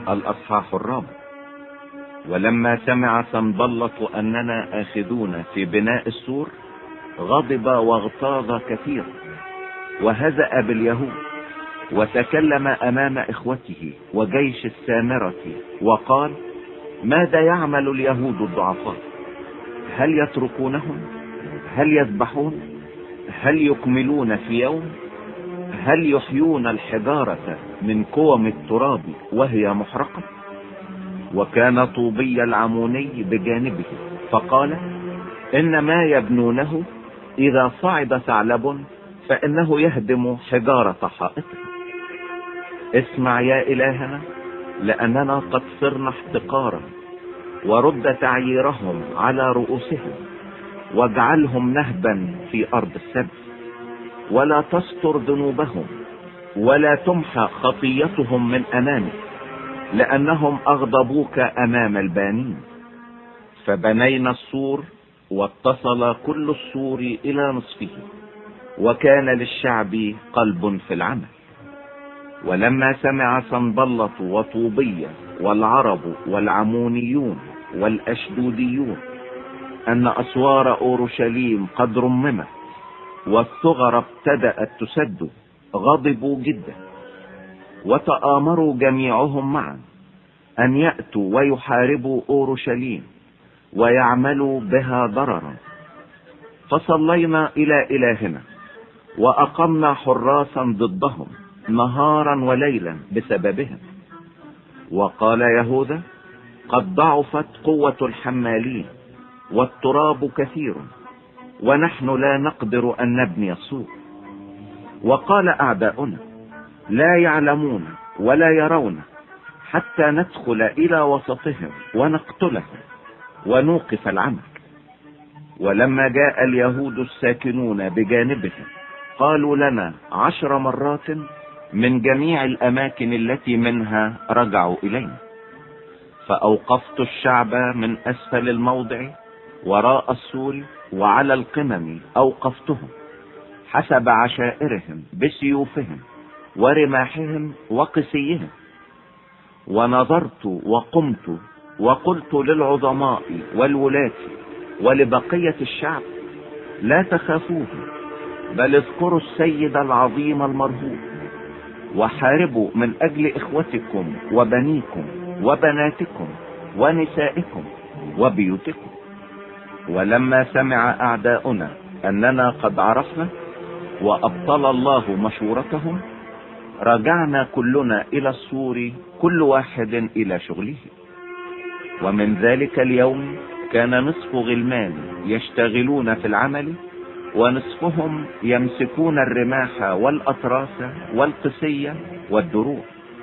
الأصحاح 4. ولما سمع سنبلط أننا آخذون في بناء السور غضب واغتاظ كثيرا وهزأ باليهود، وتكلم أمام إخوته وجيش السامرة وقال: ماذا يعمل اليهود الضعفاء؟ هل يتركونهم؟ هل يذبحون؟ هل يكملون في يوم؟ هل يحيون الحجارة من كوم التراب وهي محرقة؟ وكان طوبي العموني بجانبه فقال: إن ما يبنونه إذا صعد ثعلب فإنه يهدم حجارة حائطه. اسمع يا إلهنا، لأننا قد صرنا احتقارا، ورد تعييرهم على رؤوسهم، واجعلهم نهبا في أرض السبت، ولا تستر ذنوبهم، ولا تمحى خطيتهم من أمامك، لأنهم أغضبوك أمام البانين. فبنينا السور، واتصل كل السور إلى نصفه، وكان للشعب قلب في العمل. ولما سمع سنبلط وطوبية والعرب والعمونيون والأشدوديون أن أسوار أورشليم قد رممت والثغر ابتدأت تسد، غضبوا جدا، وتآمروا جميعهم معا أن يأتوا ويحاربوا أورشليم ويعملوا بها ضررا. فصلينا إلى إلهنا وأقمنا حراسا ضدهم نهارا وليلا بسببهم. وقال يهوذا: قد ضعفت قوة الحمالين، والتراب كثير، ونحن لا نقدر أن نبني السور. وقال أعداؤنا: لا يعلمون ولا يرون، حتى ندخل إلى وسطهم ونقتلهم ونوقف العمل. ولما جاء اليهود الساكنون بجانبهم قالوا لنا 10 مرات من جميع الأماكن التي منها رجعوا إلينا. فأوقفت الشعب من أسفل الموضع وراء السور وعلى القمم أوقفتهم حسب عشائرهم بسيوفهم ورماحهم وقسيهم. ونظرت وقمت وقلت للعظماء والولاة ولبقية الشعب: لا تخافوه، بل اذكروا السيد العظيم المرهوب، وحاربوا من أجل إخوتكم وبنيكم وبناتكم ونسائكم وبيوتكم. ولما سمع أعداؤنا أننا قد عرفنا وأبطل الله مشورتهم، رجعنا كلنا إلى السور، كل واحد إلى شغله. ومن ذلك اليوم كان نصف غلمان يشتغلون في العمل، ونصفهم يمسكون الرماح والأطراس والقسية والدروع.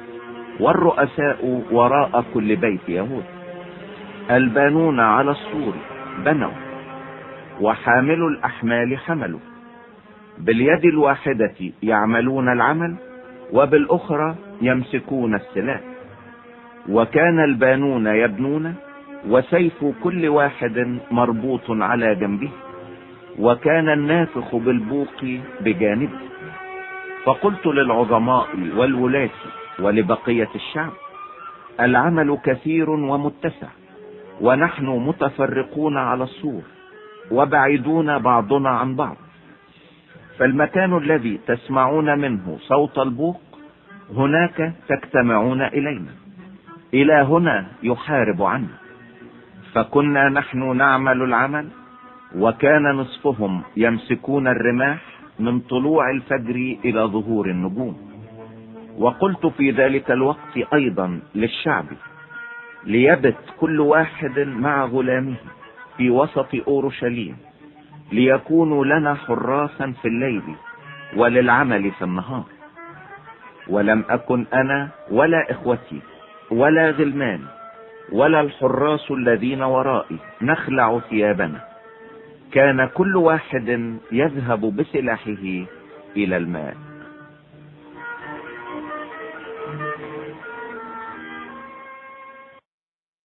والرؤساء وراء كل بيت يهود. البانون على السور بنوا، وحاملوا الأحمال حملوا، باليد الواحدة يعملون العمل، وبالأخرى يمسكون السلاح. وكان البانون يبنون، وسيف كل واحد مربوط على جنبه، وكان النافخ بالبوق بجانبه. فقلت للعظماء والولاة ولبقية الشعب: العمل كثير ومتسع، ونحن متفرقون على السور وبعيدون بعضنا عن بعض. فالمكان الذي تسمعون منه صوت البوق هناك تجتمعون إلينا، إلى هنا يحارب عنا. فكنا نحن نعمل العمل، وكان نصفهم يمسكون الرماح من طلوع الفجر إلى ظهور النجوم. وقلت في ذلك الوقت أيضا للشعب: ليبت كل واحد مع غلامه في وسط أورشليم، ليكونوا لنا حراسا في الليل وللعمل في النهار. ولم أكن أنا ولا إخوتي ولا غلمان ولا الحراس الذين ورائي نخلع ثيابنا، كان كل واحد يذهب بسلاحه إلى الماء.